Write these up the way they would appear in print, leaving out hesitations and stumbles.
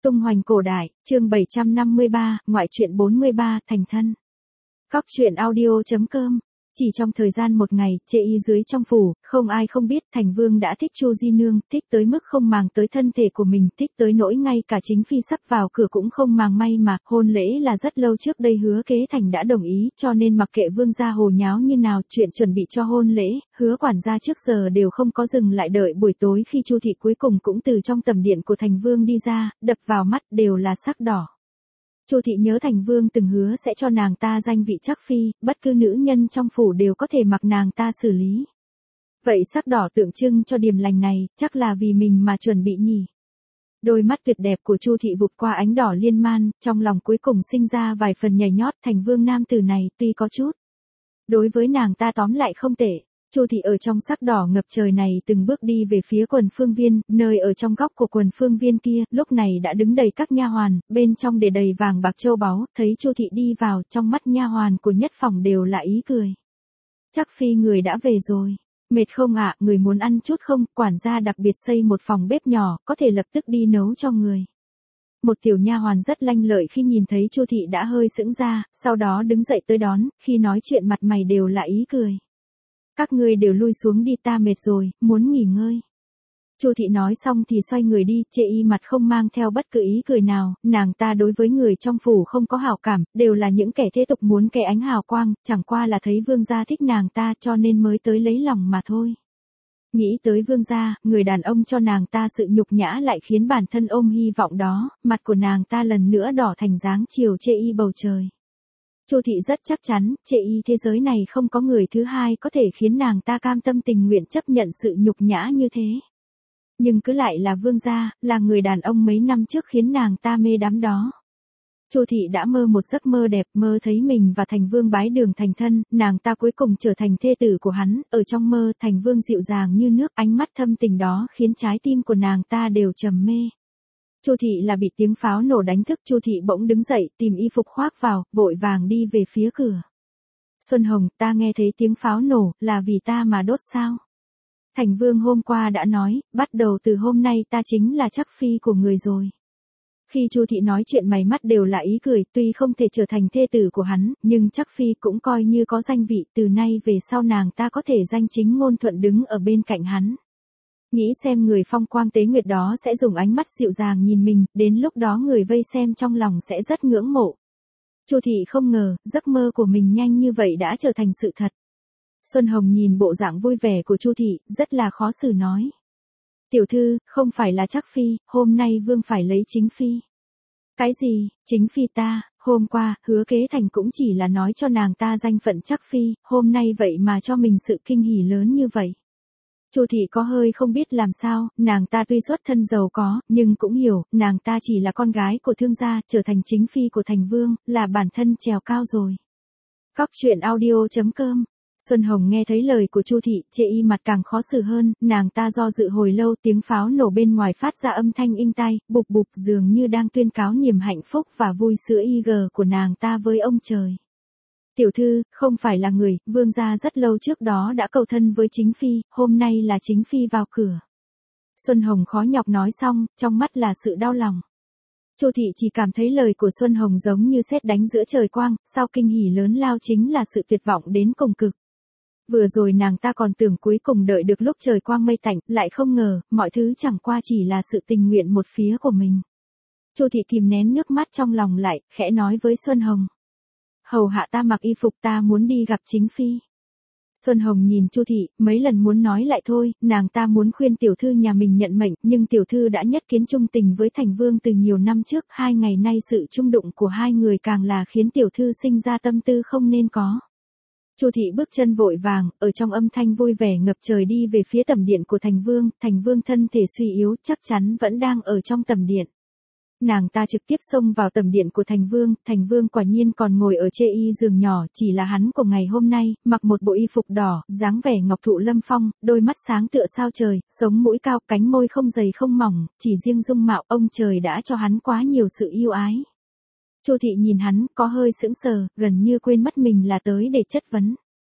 Tung hoành cổ đại, chương 753, ngoại truyện 43, thành thân. Cóc truyện audio.com. Chỉ trong thời gian một ngày, chê y dưới trong phủ, không ai không biết Thành Vương đã thích Chu Di Nương, thích tới mức không màng tới thân thể của mình, thích tới nỗi ngay cả chính phi sắp vào cửa cũng không màng may mà, hôn lễ là rất lâu trước đây Hứa Kế Thành đã đồng ý, cho nên mặc kệ Vương gia hồ nháo như nào, chuyện chuẩn bị cho hôn lễ, Hứa quản gia trước giờ đều không có dừng lại, đợi buổi tối khi Chu thị cuối cùng cũng từ trong tầm điện của Thành Vương đi ra, đập vào mắt đều là sắc đỏ. Chu thị nhớ Thành Vương từng hứa sẽ cho nàng ta danh vị chắc phi, bất cứ nữ nhân trong phủ đều có thể mặc nàng ta xử lý. Vậy sắc đỏ tượng trưng cho điềm lành này, chắc là vì mình mà chuẩn bị nhỉ. Đôi mắt tuyệt đẹp của Chu thị vụt qua ánh đỏ liên man, trong lòng cuối cùng sinh ra vài phần nhảy nhót. Thành Vương nam tử này tuy có chút, đối với nàng ta tóm lại không tệ. Chu thị ở trong sắc đỏ ngập trời này từng bước đi về phía quần phương viên, nơi ở trong góc của quần phương viên kia, lúc này đã đứng đầy các nha hoàn, bên trong để đầy vàng bạc châu báu, thấy Chu thị đi vào, trong mắt nha hoàn của nhất phòng đều là ý cười. Chắc phi người đã về rồi. Mệt không ạ, người muốn ăn chút không, quản gia đặc biệt xây một phòng bếp nhỏ, có thể lập tức đi nấu cho người. Một tiểu nha hoàn rất lanh lợi khi nhìn thấy Chu thị đã hơi sững ra, sau đó đứng dậy tới đón, khi nói chuyện mặt mày đều là ý cười. Các ngươi đều lui xuống đi, ta mệt rồi, muốn nghỉ ngơi. Chu thị nói xong thì xoay người đi, chê y mặt không mang theo bất cứ ý cười nào, nàng ta đối với người trong phủ không có hảo cảm, đều là những kẻ thế tục muốn cái ánh hào quang, chẳng qua là thấy vương gia thích nàng ta cho nên mới tới lấy lòng mà thôi. Nghĩ tới vương gia, người đàn ông cho nàng ta sự nhục nhã lại khiến bản thân ôm hy vọng đó, mặt của nàng ta lần nữa đỏ thành dáng chiều chê y bầu trời. Chu thị rất chắc chắn, chê y thế giới này không có người thứ hai có thể khiến nàng ta cam tâm tình nguyện chấp nhận sự nhục nhã như thế. Nhưng cứ lại là vương gia, là người đàn ông mấy năm trước khiến nàng ta mê đắm đó. Chu thị đã mơ một giấc mơ đẹp, mơ thấy mình và Thành Vương bái đường thành thân, nàng ta cuối cùng trở thành thê tử của hắn, ở trong mơ Thành Vương dịu dàng như nước, ánh mắt thâm tình đó khiến trái tim của nàng ta đều trầm mê. Chu thị là bị tiếng pháo nổ đánh thức, Chu thị bỗng đứng dậy, tìm y phục khoác vào, vội vàng đi về phía cửa. Xuân Hồng, ta nghe thấy tiếng pháo nổ, là vì ta mà đốt sao? Thành Vương hôm qua đã nói, bắt đầu từ hôm nay ta chính là chắc phi của người rồi. Khi Chu thị nói chuyện mày mắt đều là ý cười, tuy không thể trở thành thê tử của hắn, nhưng chắc phi cũng coi như có danh vị, từ nay về sau nàng ta có thể danh chính ngôn thuận đứng ở bên cạnh hắn. Nghĩ xem người phong quang tế nguyệt đó sẽ dùng ánh mắt dịu dàng nhìn mình, đến lúc đó người vây xem trong lòng sẽ rất ngưỡng mộ. Chu thị không ngờ, giấc mơ của mình nhanh như vậy đã trở thành sự thật. Xuân Hồng nhìn bộ dạng vui vẻ của Chu thị, rất là khó xử nói. Tiểu thư, không phải là chắc phi, hôm nay Vương phải lấy chính phi. Cái gì, chính phi ta, hôm qua, Hứa Kế Thành cũng chỉ là nói cho nàng ta danh phận chắc phi, hôm nay vậy mà cho mình sự kinh hỉ lớn như vậy. Chu thị có hơi không biết làm sao, nàng ta tuy xuất thân giàu có, nhưng cũng hiểu, nàng ta chỉ là con gái của thương gia, trở thành chính phi của Thành Vương, là bản thân trèo cao rồi. Cóc truyện audio.com. Xuân Hồng nghe thấy lời của Chu thị, chê y mặt càng khó xử hơn, nàng ta do dự hồi lâu, tiếng pháo nổ bên ngoài phát ra âm thanh inh tai, bụp bụp dường như đang tuyên cáo niềm hạnh phúc và vui sữa của nàng ta với ông trời. Tiểu thư, không phải là người, vương gia rất lâu trước đó đã cầu thân với chính phi, hôm nay là chính phi vào cửa. Xuân Hồng khó nhọc nói xong, trong mắt là sự đau lòng. Chu thị chỉ cảm thấy lời của Xuân Hồng giống như sét đánh giữa trời quang, sau kinh hỉ lớn lao chính là sự tuyệt vọng đến cùng cực. Vừa rồi nàng ta còn tưởng cuối cùng đợi được lúc trời quang mây tạnh, lại không ngờ, mọi thứ chẳng qua chỉ là sự tình nguyện một phía của mình. Chu thị kìm nén nước mắt trong lòng lại, khẽ nói với Xuân Hồng. Hầu hạ ta mặc y phục, ta muốn đi gặp chính phi. Xuân Hồng nhìn Chu thị, mấy lần muốn nói lại thôi, nàng ta muốn khuyên tiểu thư nhà mình nhận mệnh, nhưng tiểu thư đã nhất kiến chung tình với Thành Vương từ nhiều năm trước, 2 ngày nay sự chung đụng của hai người càng là khiến tiểu thư sinh ra tâm tư không nên có. Chu thị bước chân vội vàng, ở trong âm thanh vui vẻ ngập trời đi về phía tẩm điện của Thành Vương thân thể suy yếu, chắc chắn vẫn đang ở trong tẩm điện. Nàng ta trực tiếp xông vào tầm điện của Thành Vương quả nhiên còn ngồi ở chê y giường nhỏ, chỉ là hắn của ngày hôm nay, mặc một bộ y phục đỏ, dáng vẻ ngọc thụ lâm phong, đôi mắt sáng tựa sao trời, sống mũi cao, cánh môi không dày không mỏng, chỉ riêng dung mạo, ông trời đã cho hắn quá nhiều sự yêu ái. Chu thị nhìn hắn, có hơi sững sờ, gần như quên mất mình là tới để chất vấn.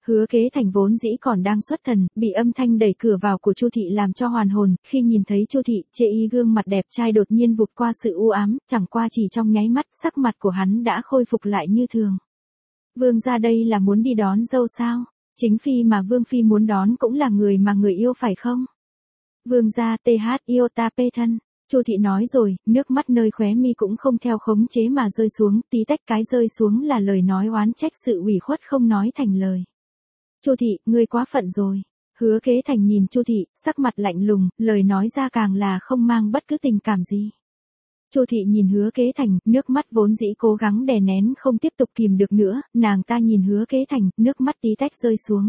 Hứa Kế Thành vốn dĩ còn đang xuất thần, bị âm thanh đẩy cửa vào của Chu thị làm cho hoàn hồn, khi nhìn thấy Chu thị, chê y gương mặt đẹp trai đột nhiên vụt qua sự u ám, chẳng qua chỉ trong nháy mắt, sắc mặt của hắn đã khôi phục lại như thường. Vương gia đây là muốn đi đón dâu sao? Chính phi mà Vương phi muốn đón cũng là người mà người yêu phải không? Vương gia TH yêu ta pê thân. Chu thị nói rồi, nước mắt nơi khóe mi cũng không theo khống chế mà rơi xuống, tí tách cái rơi xuống là lời nói oán trách sự ủy khuất không nói thành lời. Chu thị, ngươi quá phận rồi. Hứa Kế Thành nhìn Chu thị, sắc mặt lạnh lùng, lời nói ra càng là không mang bất cứ tình cảm gì. Chu thị nhìn Hứa Kế Thành, nước mắt vốn dĩ cố gắng đè nén không tiếp tục kìm được nữa, nàng ta nhìn Hứa Kế Thành, nước mắt tí tách rơi xuống.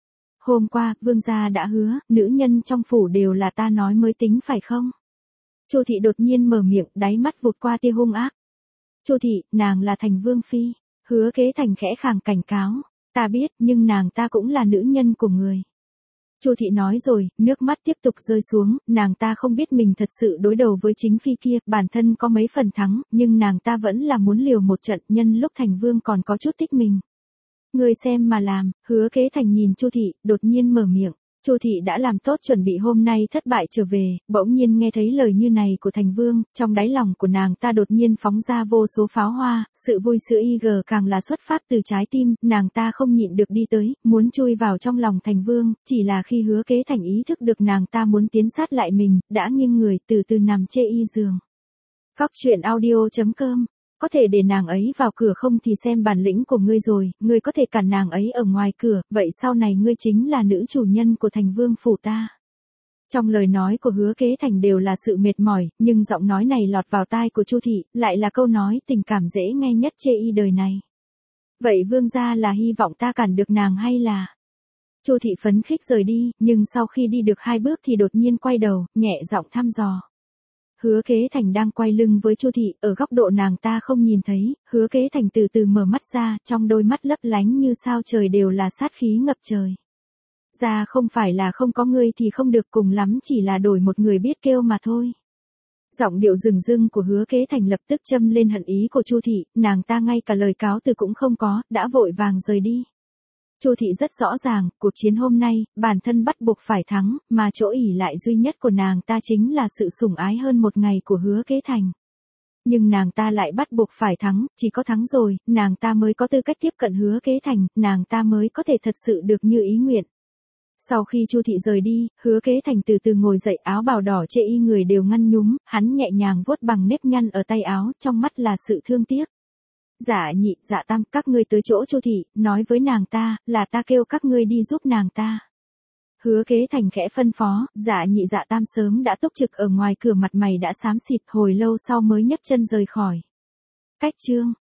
Hôm qua, vương gia đã hứa, nữ nhân trong phủ đều là ta nói mới tính phải không? Chu thị đột nhiên mở miệng, đáy mắt vụt qua tia hung ác. Chu thị, nàng là Thành vương phi. Hứa Kế Thành khẽ khàng cảnh cáo, ta biết, nhưng nàng ta cũng là nữ nhân của người. Chu thị nói rồi, nước mắt tiếp tục rơi xuống, nàng ta không biết mình thật sự đối đầu với chính phi kia, bản thân có mấy phần thắng, nhưng nàng ta vẫn là muốn liều một trận, nhân lúc Thành vương còn có chút thích mình. Người xem mà làm. Hứa Kế Thành nhìn Chu thị, đột nhiên mở miệng. Chu thị đã làm tốt chuẩn bị hôm nay thất bại trở về, bỗng nhiên nghe thấy lời như này của Thành vương, trong đáy lòng của nàng ta đột nhiên phóng ra vô số pháo hoa, sự vui sướng càng là xuất phát từ trái tim, nàng ta không nhịn được đi tới, muốn chui vào trong lòng Thành vương, chỉ là khi Hứa Kế Thành ý thức được nàng ta muốn tiến sát lại mình, đã nghiêng người từ từ nằm chê y giường. Góc truyện audio.com. Có thể để nàng ấy vào cửa không thì xem bản lĩnh của ngươi rồi, ngươi có thể cản nàng ấy ở ngoài cửa, vậy sau này ngươi chính là nữ chủ nhân của Thành vương phủ ta. Trong lời nói của Hứa Kế Thành đều là sự mệt mỏi, nhưng giọng nói này lọt vào tai của Chu thị, lại là câu nói tình cảm dễ nghe nhất chê y đời này. Vậy vương gia là hy vọng ta cản được nàng hay là... Chu thị phấn khích rời đi, nhưng sau khi đi được 2 bước thì đột nhiên quay đầu, nhẹ giọng thăm dò. Hứa Kế Thành đang quay lưng với Chu thị, ở góc độ nàng ta không nhìn thấy, Hứa Kế Thành từ từ mở mắt ra, trong đôi mắt lấp lánh như sao trời đều là sát khí ngập trời. Ra không phải là không có ngươi thì không được, cùng lắm chỉ là đổi một người biết kêu mà thôi. Giọng điệu rừng rưng của Hứa Kế Thành lập tức châm lên hận ý của Chu thị, nàng ta ngay cả lời cáo từ cũng không có, đã vội vàng rời đi. Chu thị rất rõ ràng, cuộc chiến hôm nay, bản thân bắt buộc phải thắng, mà chỗ ỷ lại duy nhất của nàng ta chính là sự sủng ái hơn một ngày của Hứa Kế Thành. Nhưng nàng ta lại bắt buộc phải thắng, chỉ có thắng rồi, nàng ta mới có tư cách tiếp cận Hứa Kế Thành, nàng ta mới có thể thật sự được như ý nguyện. Sau khi Chu thị rời đi, Hứa Kế Thành từ từ ngồi dậy, áo bào đỏ chê y người đều ngăn nhúm, hắn nhẹ nhàng vuốt bằng nếp nhăn ở tay áo, trong mắt là sự thương tiếc. Dạ nhị, dạ tam, các ngươi tới chỗ Chu thị, nói với nàng ta, là ta kêu các ngươi đi giúp nàng ta. Hứa Kế Thành khẽ phân phó, dạ nhị dạ tam sớm đã túc trực ở ngoài cửa, mặt mày đã xám xịt, hồi lâu sau mới nhấc chân rời khỏi. Cách chương